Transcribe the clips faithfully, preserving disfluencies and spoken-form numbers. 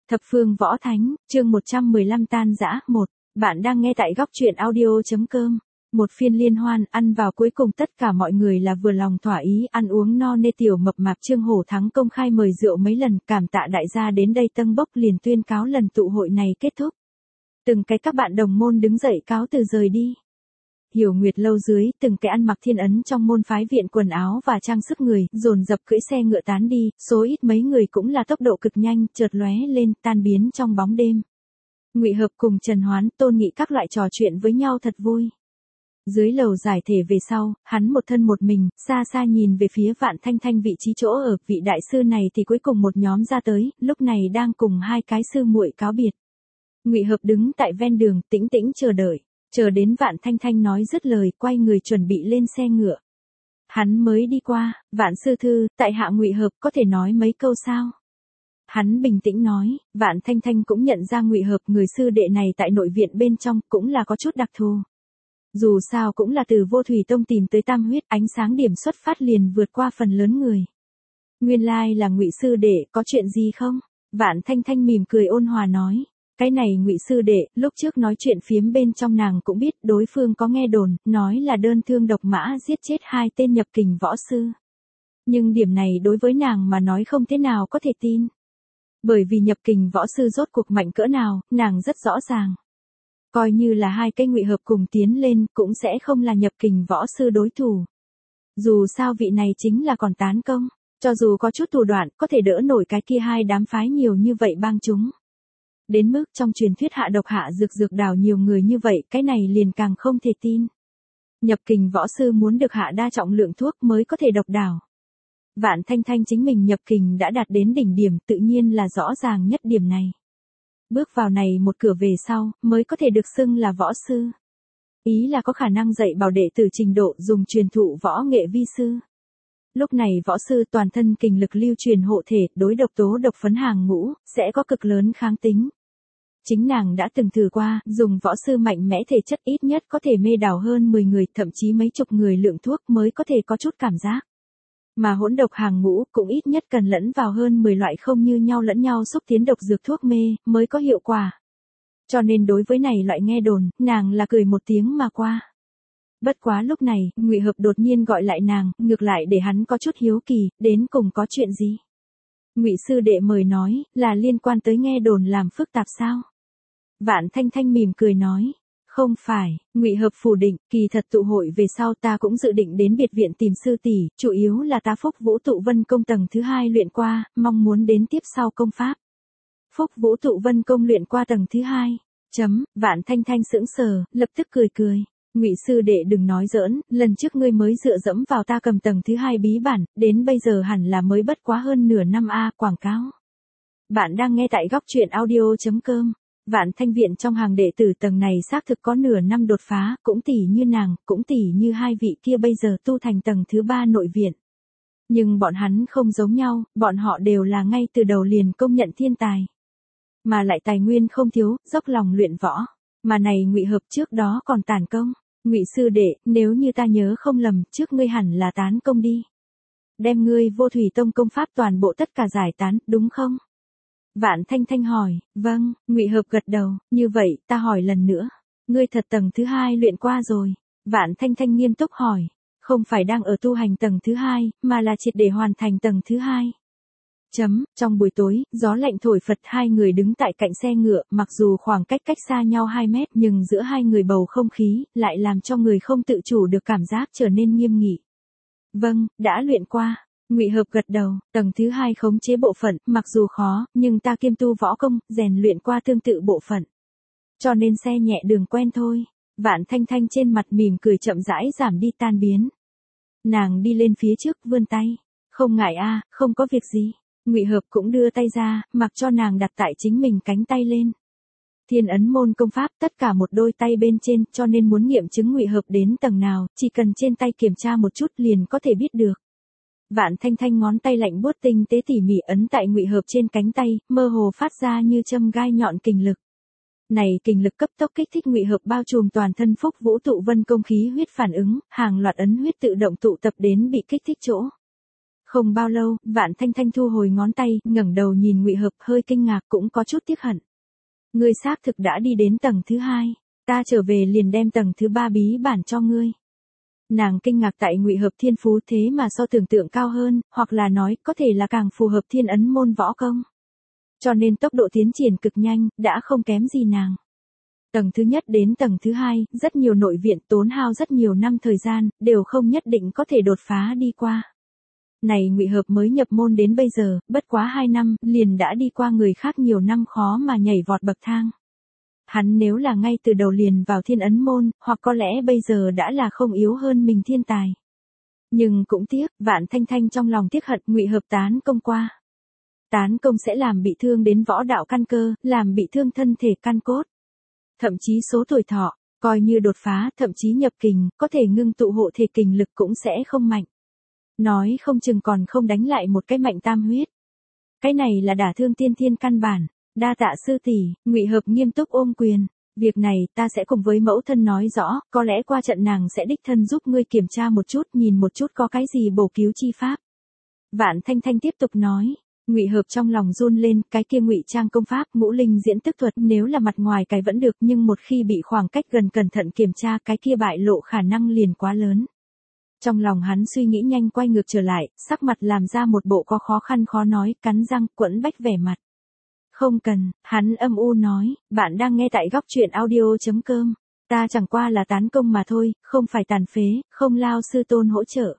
Thập phương võ thánh, chương một trăm mười lăm tan rã, một. Bạn đang nghe tại góc truyện audio.com. Một phiên liên hoan, ăn vào cuối cùng tất cả mọi người là vừa lòng thỏa ý, ăn uống no nê. Tiểu mập mạp Trương Hổ Thắng công khai mời rượu mấy lần, cảm tạ đại gia đến đây tâng bốc, liền tuyên cáo lần tụ hội này kết thúc. Từng cái các bạn đồng môn đứng dậy cáo từ rời đi. Hiểu Nguyệt lâu dưới, từng cái ăn mặc thiên ấn trong môn phái viện quần áo và trang sức người, dồn dập cưỡi xe ngựa tán đi, số ít mấy người cũng là tốc độ cực nhanh, chợt lóe lên, tan biến trong bóng đêm. Ngụy Hợp cùng Trần Hoán, Tôn Nghị các loại trò chuyện với nhau thật vui. Dưới lầu giải thể về sau, hắn một thân một mình, xa xa nhìn về phía Vạn Thanh Thanh vị trí chỗ ở, vị đại sư này thì cuối cùng một nhóm ra tới, lúc này đang cùng hai cái sư muội cáo biệt. Ngụy Hợp đứng tại ven đường, tĩnh tĩnh chờ đợi. Chờ đến Vạn Thanh Thanh nói dứt lời, quay người chuẩn bị lên xe ngựa. Hắn mới đi qua, Vạn sư thư, tại hạ Ngụy Hợp, có thể nói mấy câu sao? Hắn bình tĩnh nói, Vạn Thanh Thanh cũng nhận ra Ngụy Hợp, người sư đệ này tại nội viện bên trong cũng là có chút đặc thù. Dù sao cũng là từ Vô Thủy Tông tìm tới Tam Huyết, ánh sáng điểm xuất phát liền vượt qua phần lớn người. Nguyên lai là Ngụy sư đệ, có chuyện gì không? Vạn Thanh Thanh mỉm cười ôn hòa nói. Cái này Ngụy sư đệ, lúc trước nói chuyện phiếm bên trong nàng cũng biết đối phương có nghe đồn, nói là đơn thương độc mã giết chết hai tên nhập kình võ sư. Nhưng điểm này đối với nàng mà nói không thế nào có thể tin. Bởi vì nhập kình võ sư rốt cuộc mạnh cỡ nào, nàng rất rõ ràng. Coi như là hai cái Ngụy Hợp cùng tiến lên, cũng sẽ không là nhập kình võ sư đối thủ. Dù sao vị này chính là còn tán công, cho dù có chút thủ đoạn, có thể đỡ nổi cái kia hai đám phái nhiều như vậy bang chúng. Đến mức trong truyền thuyết hạ độc hạ dược dược đào nhiều người như vậy, cái này liền càng không thể tin. Nhập kình võ sư muốn được hạ đa trọng lượng thuốc mới có thể độc đào. Vạn Thanh Thanh chính mình nhập kình đã đạt đến đỉnh điểm, tự nhiên là rõ ràng nhất điểm này. Bước vào này một cửa về sau, mới có thể được xưng là võ sư. Ý là có khả năng dạy bảo đệ tử trình độ dùng truyền thụ võ nghệ vi sư. Lúc này võ sư toàn thân kình lực lưu truyền hộ thể, đối độc tố độc phấn hàng ngũ, sẽ có cực lớn kháng tính. Chính nàng đã từng thử qua, dùng võ sư mạnh mẽ thể chất ít nhất có thể mê đảo hơn mười người, thậm chí mấy chục người lượng thuốc mới có thể có chút cảm giác. Mà hỗn độc hàng ngũ cũng ít nhất cần lẫn vào hơn mười loại không như nhau lẫn nhau xúc tiến độc dược thuốc mê, mới có hiệu quả. Cho nên đối với này loại nghe đồn, nàng là cười một tiếng mà qua. Bất quá lúc này, Ngụy Hợp đột nhiên gọi lại nàng, ngược lại để hắn có chút hiếu kỳ, đến cùng có chuyện gì? Ngụy sư đệ mời nói, là liên quan tới nghe đồn làm phức tạp sao? Vạn Thanh Thanh mỉm cười nói, không phải. Ngụy Hợp phủ định, kỳ thật tụ hội về sau ta cũng dự định đến biệt viện tìm sư tỷ, chủ yếu là ta Phúc Vũ Tụ Vân công tầng thứ hai luyện qua, mong muốn đến tiếp sau công pháp. Phúc Vũ Tụ Vân công luyện qua tầng thứ hai. Chấm, Vạn Thanh Thanh sững sờ, lập tức cười cười. Ngụy sư đệ đừng nói giỡn, lần trước ngươi mới dựa dẫm vào ta cầm tầng thứ hai bí bản, đến bây giờ hẳn là mới bất quá hơn nửa năm a, quảng cáo. Bạn đang nghe tại góc truyện audio.com. Vạn Thanh viện trong hàng đệ tử tầng này xác thực có nửa năm đột phá, cũng tỷ như nàng, cũng tỷ như hai vị kia bây giờ tu thành tầng thứ ba nội viện. Nhưng bọn hắn không giống nhau, bọn họ đều là ngay từ đầu liền công nhận thiên tài. Mà lại tài nguyên không thiếu, dốc lòng luyện võ. Mà này Ngụy Hợp trước đó còn tàn công. Ngụy sư đệ, nếu như ta nhớ không lầm, trước ngươi hẳn là tán công đi. Đem ngươi Vô Thủy Tông công pháp toàn bộ tất cả giải tán, đúng không? Vạn Thanh Thanh hỏi, vâng. Ngụy Hợp gật đầu, như vậy, ta hỏi lần nữa. Ngươi thật tầng thứ hai luyện qua rồi. Vạn Thanh Thanh nghiêm túc hỏi, không phải đang ở tu hành tầng thứ hai, mà là triệt để hoàn thành tầng thứ hai. Chấm, trong buổi tối, gió lạnh thổi phật, hai người đứng tại cạnh xe ngựa, mặc dù khoảng cách cách xa nhau hai mét nhưng giữa hai người bầu không khí, lại làm cho người không tự chủ được cảm giác trở nên nghiêm nghị. Vâng, đã luyện qua. Ngụy Hợp gật đầu, tầng thứ hai khống chế bộ phận, mặc dù khó, nhưng ta kiêm tu võ công, rèn luyện qua tương tự bộ phận. Cho nên xe nhẹ đường quen thôi. Vạn Thanh Thanh trên mặt mỉm cười chậm rãi giảm đi tan biến. Nàng đi lên phía trước vươn tay. Không ngại a, không có việc gì. Ngụy Hợp cũng đưa tay ra, mặc cho nàng đặt tại chính mình cánh tay lên. Thiên ấn môn công pháp tất cả một đôi tay bên trên, cho nên muốn nghiệm chứng Ngụy Hợp đến tầng nào, chỉ cần trên tay kiểm tra một chút liền có thể biết được. Vạn Thanh Thanh ngón tay lạnh buốt tinh tế tỉ mỉ ấn tại Ngụy Hợp trên cánh tay, mơ hồ phát ra như châm gai nhọn kình lực. Này kình lực cấp tốc kích thích Ngụy Hợp bao trùm toàn thân Phúc Vũ Tụ Vân công khí huyết phản ứng, hàng loạt ấn huyết tự động tụ tập đến bị kích thích chỗ. Không bao lâu, Vạn Thanh Thanh thu hồi ngón tay, ngẩng đầu nhìn Ngụy Hợp, hơi kinh ngạc cũng có chút tiếc hận. Ngươi xác thực đã đi đến tầng thứ hai, ta trở về liền đem tầng thứ ba bí bản cho ngươi. Nàng kinh ngạc tại Ngụy Hợp thiên phú thế mà so tưởng tượng cao hơn, hoặc là nói có thể là càng phù hợp thiên ấn môn võ công. Cho nên tốc độ tiến triển cực nhanh, đã không kém gì nàng. Tầng thứ nhất đến tầng thứ hai, rất nhiều nội viện tốn hao rất nhiều năm thời gian, đều không nhất định có thể đột phá đi qua. Này Ngụy Hợp mới nhập môn đến bây giờ, bất quá hai năm, liền đã đi qua người khác nhiều năm khó mà nhảy vọt bậc thang. Hắn nếu là ngay từ đầu liền vào thiên ấn môn, hoặc có lẽ bây giờ đã là không yếu hơn mình thiên tài. Nhưng cũng tiếc, Vạn Thanh Thanh trong lòng tiếc hận Ngụy Hợp tán công qua. Tán công sẽ làm bị thương đến võ đạo căn cơ, làm bị thương thân thể căn cốt. Thậm chí số tuổi thọ, coi như đột phá, thậm chí nhập kình, có thể ngưng tụ hộ thể kình lực cũng sẽ không mạnh. Nói không chừng còn không đánh lại một cái mạnh tam huyết. Cái này là đả thương tiên thiên căn bản. Đa tạ sư tỷ. Ngụy Hợp nghiêm túc ôm quyền. Việc này ta sẽ cùng với mẫu thân nói rõ, có lẽ qua trận nàng sẽ đích thân giúp ngươi kiểm tra một chút, nhìn một chút có cái gì bổ cứu chi pháp. Vạn Thanh Thanh tiếp tục nói. Ngụy Hợp trong lòng run lên, cái kia ngụy trang công pháp, ngũ linh diễn tức thuật, nếu là mặt ngoài cái vẫn được, nhưng một khi bị khoảng cách gần cẩn thận kiểm tra, cái kia bại lộ khả năng liền quá lớn. Trong lòng hắn suy nghĩ nhanh quay ngược trở lại, sắc mặt làm ra một bộ có khó khăn khó nói, cắn răng, quẫn bách vẻ mặt. Không cần, hắn âm u nói, bạn đang nghe tại góc truyện audio chấm com. Ta chẳng qua là tán công mà thôi, không phải tàn phế, không lao sư tôn hỗ trợ.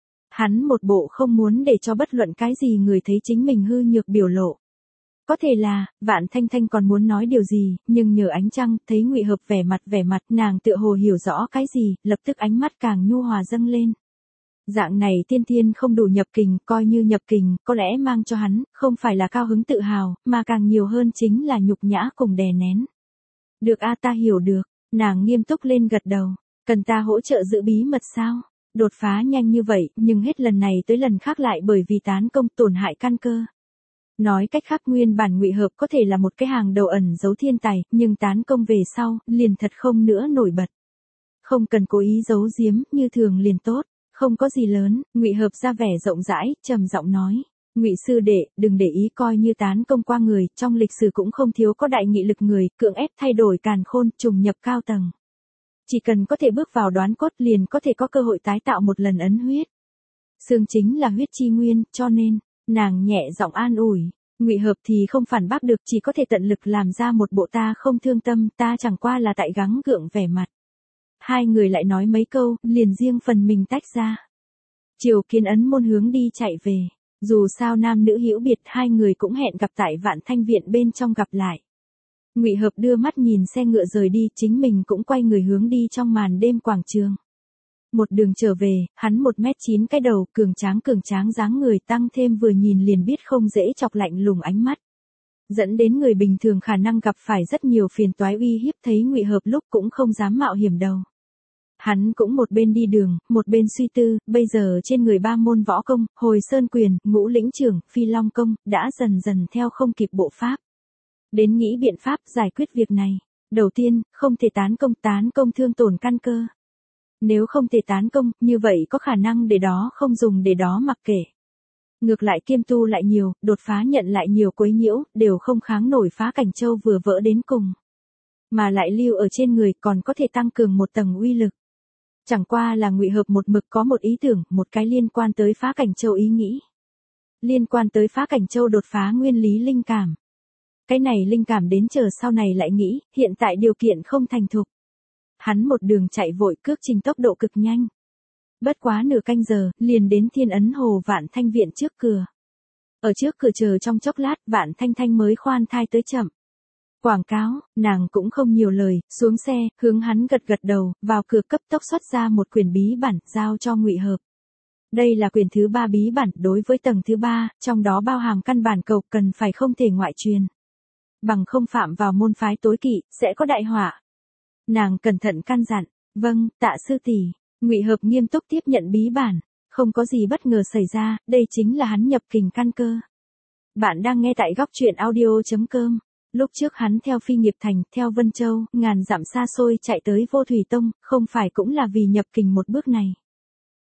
Hắn một bộ không muốn để cho bất luận cái gì người thấy chính mình hư nhược biểu lộ. Có thể là, Vạn Thanh Thanh còn muốn nói điều gì, nhưng nhờ ánh trăng, thấy Ngụy Hợp vẻ mặt vẻ mặt, nàng tựa hồ hiểu rõ cái gì, lập tức ánh mắt càng nhu hòa dâng lên. Dạng này tiên tiên không đủ nhập kình, coi như nhập kình, có lẽ mang cho hắn, không phải là cao hứng tự hào, mà càng nhiều hơn chính là nhục nhã cùng đè nén. Được a ta hiểu được, nàng nghiêm túc lên gật đầu, cần ta hỗ trợ giữ bí mật sao? Đột phá nhanh như vậy, nhưng hết lần này tới lần khác lại bởi vì tán công tổn hại căn cơ. Nói cách khác nguyên bản Ngụy Hợp có thể là một cái hàng đầu ẩn giấu thiên tài, nhưng tán công về sau, liền thật không nữa nổi bật. Không cần cố ý giấu giếm, như thường liền tốt, không có gì lớn. Ngụy Hợp ra vẻ rộng rãi, trầm giọng nói, Ngụy sư đệ, đừng để ý coi như tán công qua người, trong lịch sử cũng không thiếu có đại nghị lực người, cưỡng ép thay đổi càn khôn, trùng nhập cao tầng. Chỉ cần có thể bước vào đoán cốt liền có thể có cơ hội tái tạo một lần ấn huyết. Xương chính là huyết chi nguyên, cho nên, nàng nhẹ giọng an ủi, Ngụy Hợp thì không phản bác được, chỉ có thể tận lực làm ra một bộ ta không thương tâm, ta chẳng qua là tại gắng gượng vẻ mặt. Hai người lại nói mấy câu, liền riêng phần mình tách ra. Triều Kiến ấn môn hướng đi chạy về, dù sao nam nữ hữu biệt, hai người cũng hẹn gặp tại Vạn Thanh viện bên trong gặp lại. Ngụy Hợp đưa mắt nhìn xe ngựa rời đi, chính mình cũng quay người hướng đi trong màn đêm quảng trường. Một đường trở về, hắn một mét chín cái đầu, cường tráng cường tráng dáng người, tăng thêm vừa nhìn liền biết không dễ chọc lạnh lùng ánh mắt. Dẫn đến người bình thường khả năng gặp phải rất nhiều phiền toái uy hiếp, thấy Ngụy Hợp lúc cũng không dám mạo hiểm đầu. Hắn cũng một bên đi đường, một bên suy tư, bây giờ trên người ba môn võ công, Hồi Sơn Quyền, Ngũ Lĩnh Trưởng, Phi Long Công, đã dần dần theo không kịp bộ pháp. Đến nghĩ biện pháp giải quyết việc này. Đầu tiên, không thể tán công, tán công thương tổn căn cơ. Nếu không thể tán công, như vậy có khả năng để đó không dùng để đó mặc kệ. Ngược lại kiêm tu lại nhiều, đột phá nhận lại nhiều quấy nhiễu, đều không kháng nổi Phá Cảnh Châu vừa vỡ đến cùng. Mà lại lưu ở trên người còn có thể tăng cường một tầng uy lực. Chẳng qua là Ngụy Hợp một mực có một ý tưởng, một cái liên quan tới Phá Cảnh Châu ý nghĩ. Liên quan tới Phá Cảnh Châu đột phá nguyên lý linh cảm. Cái này linh cảm đến chờ sau này lại nghĩ, hiện tại điều kiện không thành thục. Hắn một đường chạy vội, cước trình tốc độ cực nhanh. Bất quá nửa canh giờ, liền đến Thiên Ấn Hồ Vạn Thanh viện trước cửa. Ở trước cửa chờ trong chốc lát, Vạn Thanh Thanh mới khoan thai tới chậm. Quảng cáo, nàng cũng không nhiều lời, xuống xe, hướng hắn gật gật đầu, vào cửa cấp tốc xuất ra một quyển bí bản, giao cho Ngụy Hợp. Đây là quyển thứ ba bí bản, đối với tầng thứ ba, trong đó bao hàm căn bản cầu, cần phải không thể ngoại truyền. Bằng không phạm vào môn phái tối kỵ, sẽ có đại họa. Nàng cẩn thận căn dặn, vâng, tạ sư tỷ. Ngụy Hợp nghiêm túc tiếp nhận bí bản, không có gì bất ngờ xảy ra, đây chính là hắn nhập kình căn cơ. Bạn đang nghe tại góc truyện audio chấm com. Lúc trước hắn theo Phi Nghiệp Thành, theo Vân Châu, ngàn dặm xa xôi chạy tới Vô Thủy Tông, không phải cũng là vì nhập kình một bước này.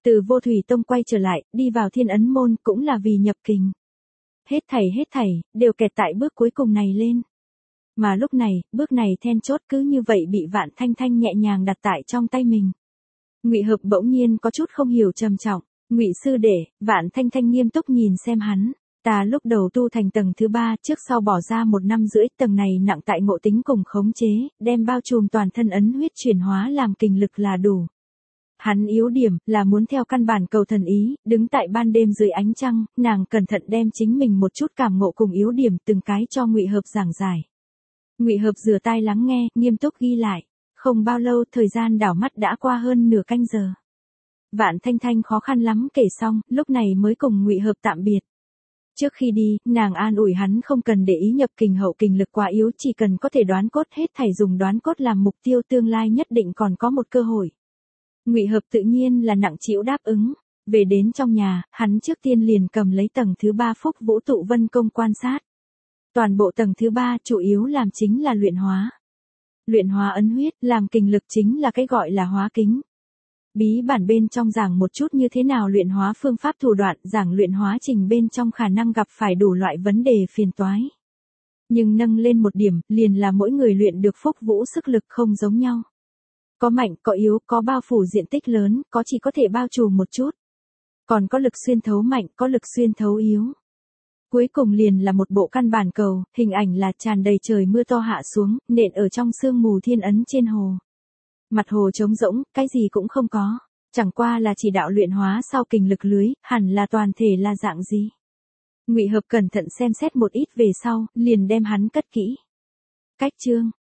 Từ Vô Thủy Tông quay trở lại, đi vào Thiên Ấn Môn cũng là vì nhập kình. Hết thảy hết thảy, đều kẹt tại bước cuối cùng này lên. Mà lúc này, bước này then chốt cứ như vậy bị Vạn Thanh Thanh nhẹ nhàng đặt tại trong tay mình. Ngụy Hợp bỗng nhiên có chút không hiểu trầm trọng, Ngụy sư đệ, Vạn Thanh Thanh nghiêm túc nhìn xem hắn. Ta lúc đầu tu thành tầng thứ ba, trước sau bỏ ra một năm rưỡi, tầng này nặng tại ngộ tính cùng khống chế, đem bao trùm toàn thân ấn huyết chuyển hóa làm kình lực là đủ. Hắn yếu điểm là muốn theo căn bản cầu thần ý, đứng tại ban đêm dưới ánh trăng, nàng cẩn thận đem chính mình một chút cảm ngộ cùng yếu điểm từng cái cho Ngụy Hợp giảng giải. Ngụy Hợp rửa tai lắng nghe, nghiêm túc ghi lại. Không bao lâu, thời gian đảo mắt đã qua hơn nửa canh giờ. Vạn Thanh Thanh khó khăn lắm kể xong, lúc này mới cùng Ngụy Hợp tạm biệt. Trước khi đi, nàng an ủi hắn không cần để ý nhập kình hậu kình lực quá yếu, chỉ cần có thể đoán cốt hết thảy dùng đoán cốt làm mục tiêu, tương lai nhất định còn có một cơ hội. Ngụy Hợp tự nhiên là nặng trĩu đáp ứng. Về đến trong nhà, hắn trước tiên liền cầm lấy tầng thứ ba Phúc Vũ Tụ Vân Công quan sát. Toàn bộ tầng thứ ba chủ yếu làm chính là luyện hóa. Luyện hóa ấn huyết, làm kình lực chính là cái gọi là hóa kính. Bí bản bên trong giảng một chút như thế nào luyện hóa phương pháp thủ đoạn, giảng luyện hóa trình bên trong khả năng gặp phải đủ loại vấn đề phiền toái. Nhưng nâng lên một điểm, liền là mỗi người luyện được Phúc Vũ sức lực không giống nhau. Có mạnh, có yếu, có bao phủ diện tích lớn, có chỉ có thể bao trùm một chút. Còn có lực xuyên thấu mạnh, có lực xuyên thấu yếu. Cuối cùng liền là một bộ căn bản cầu, hình ảnh là tràn đầy trời mưa to hạ xuống, nện ở trong sương mù thiên ấn trên hồ. Mặt hồ trống rỗng, cái gì cũng không có. Chẳng qua là chỉ đạo luyện hóa sau kình lực lưới, hẳn là toàn thể là dạng gì. Ngụy Hợp cẩn thận xem xét một ít về sau, liền đem hắn cất kỹ. Cách chương.